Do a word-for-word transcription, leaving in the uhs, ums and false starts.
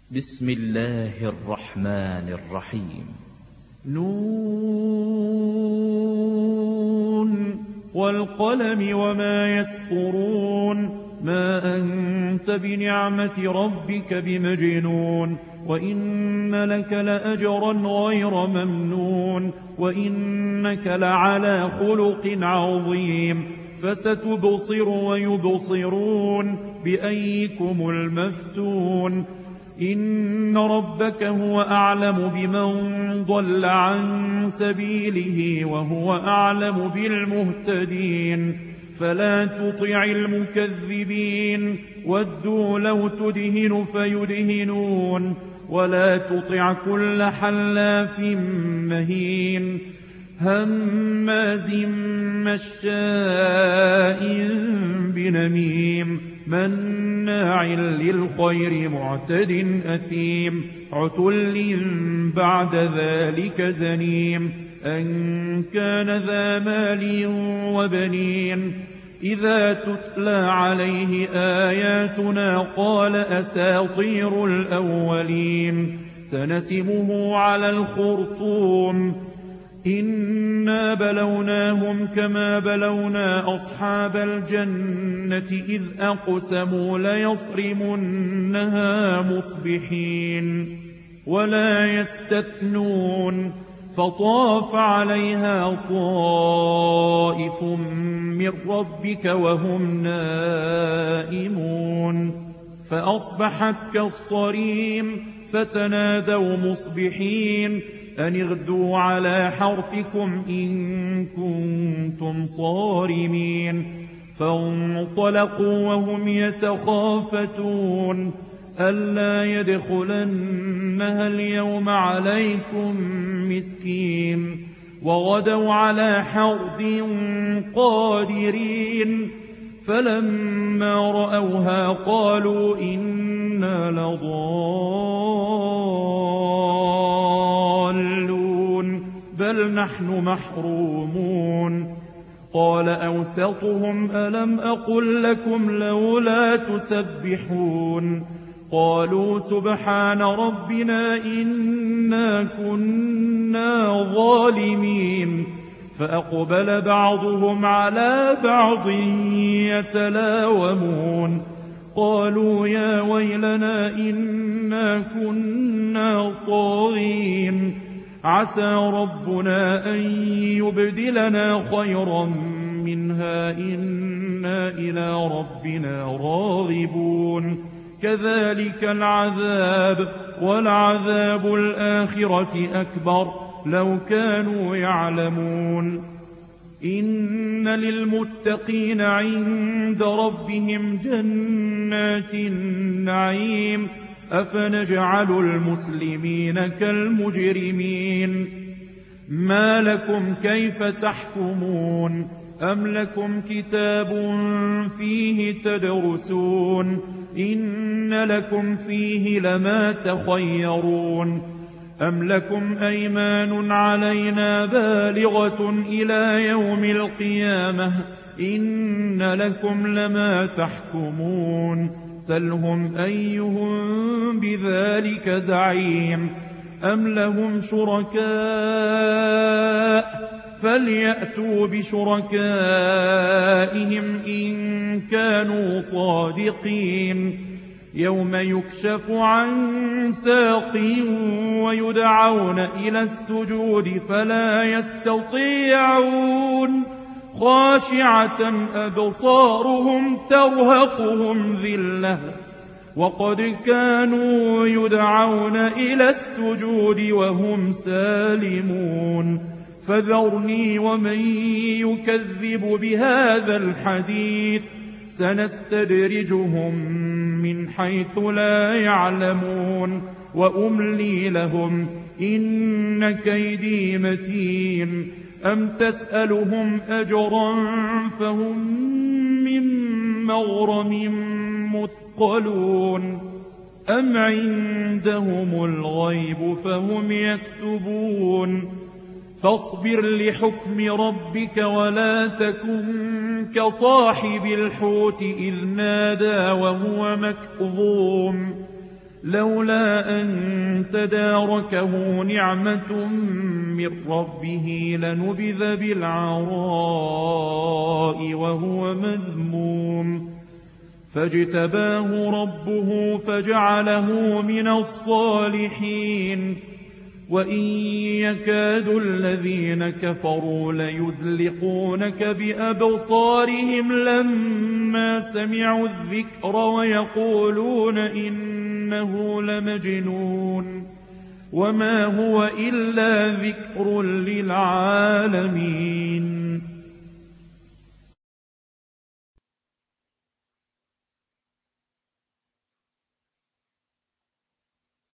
بسم الله الرحمن الرحيم. نون والقلم وما يسطرون ما أنت بنعمة ربك بمجنون وإن لك لأجرا غير ممنون وإنك لعلى خلق عظيم فستبصر ويبصرون بأيكم المفتون إن ربك هو أعلم بمن ضل عن سبيله وهو أعلم بالمهتدين فلا تطع المكذبين ودوا لو تدهن فيدهنون ولا تطع كل حلاف مهين هماز مشاء بنميم مناع للخير معتد أثيم عتل بعد ذلك زنيم أن كان ذا مال وبنين إذا تتلى عليه آياتنا قال أساطير الأولين سنسمه على الخرطوم إنا بلوناهم كما بلونا أصحاب الجنة إذ أقسموا ليصرمنها مصبحين ولا يستثنون فطاف عليها طائف من ربك وهم نائمون فأصبحت كالصريم فتنادوا مصبحين أن اغدوا على حرثكم إن كنتم صارمين فانطلقوا وهم يتخافتون ألا يدخلنها اليوم عليكم مسكين وغدوا على حرد قادرين فلما رأوها قالوا إنا لضالون بل نحن محرومون قال أوسطهم ألم أقل لكم لولا تسبحون قالوا سبحان ربنا إنا كنا ظالمين فأقبل بعضهم على بعض يتلاومون قالوا يا ويلنا إنا كنا طاغين عسى ربنا أن يبدلنا خيرا منها إنا إلى ربنا راغبون كذلك العذاب والعذاب الآخرة أكبر لو كانوا يعلمون إن للمتقين عند ربهم جنات النعيم أفنجعل المسلمين كالمجرمين ما لكم كيف تحكمون أم لكم كتاب فيه تدرسون إن لكم فيه لما تخيرون أم لكم أيمان علينا بالغة إلى يوم القيامة إن لكم لما تحكمون سلهم أيهم بذلك زعيم أم لهم شركاء فليأتوا بشركائهم إن كانوا صادقين يوم يكشف عن ساق ويدعون إلى السجود فلا يستطيعون خاشعة أبصارهم ترهقهم ذلة وقد كانوا يدعون إلى السجود وهم سالمون فذرني ومن يكذب بهذا الحديث سنستدرجهم من حيث لا يعلمون وأملي لهم إن كيدي متين أم تسألهم أجرا فهم من مغرم مثقلون أم عندهم الغيب فهم يكتبون فاصبر لحكم ربك ولا تكن كصاحب الحوت إذ نادى وهو مكظوم لولا أن تداركه نعمة من ربه لنبذ بالعراء وهو مذموم فاجتباه ربه فجعله من الصالحين وإن يكاد الذين كفروا ليزلقونك بأبصارهم لما سمعوا الذكر ويقولون إنه لمجنون وما هو إلا ذكر للعالمين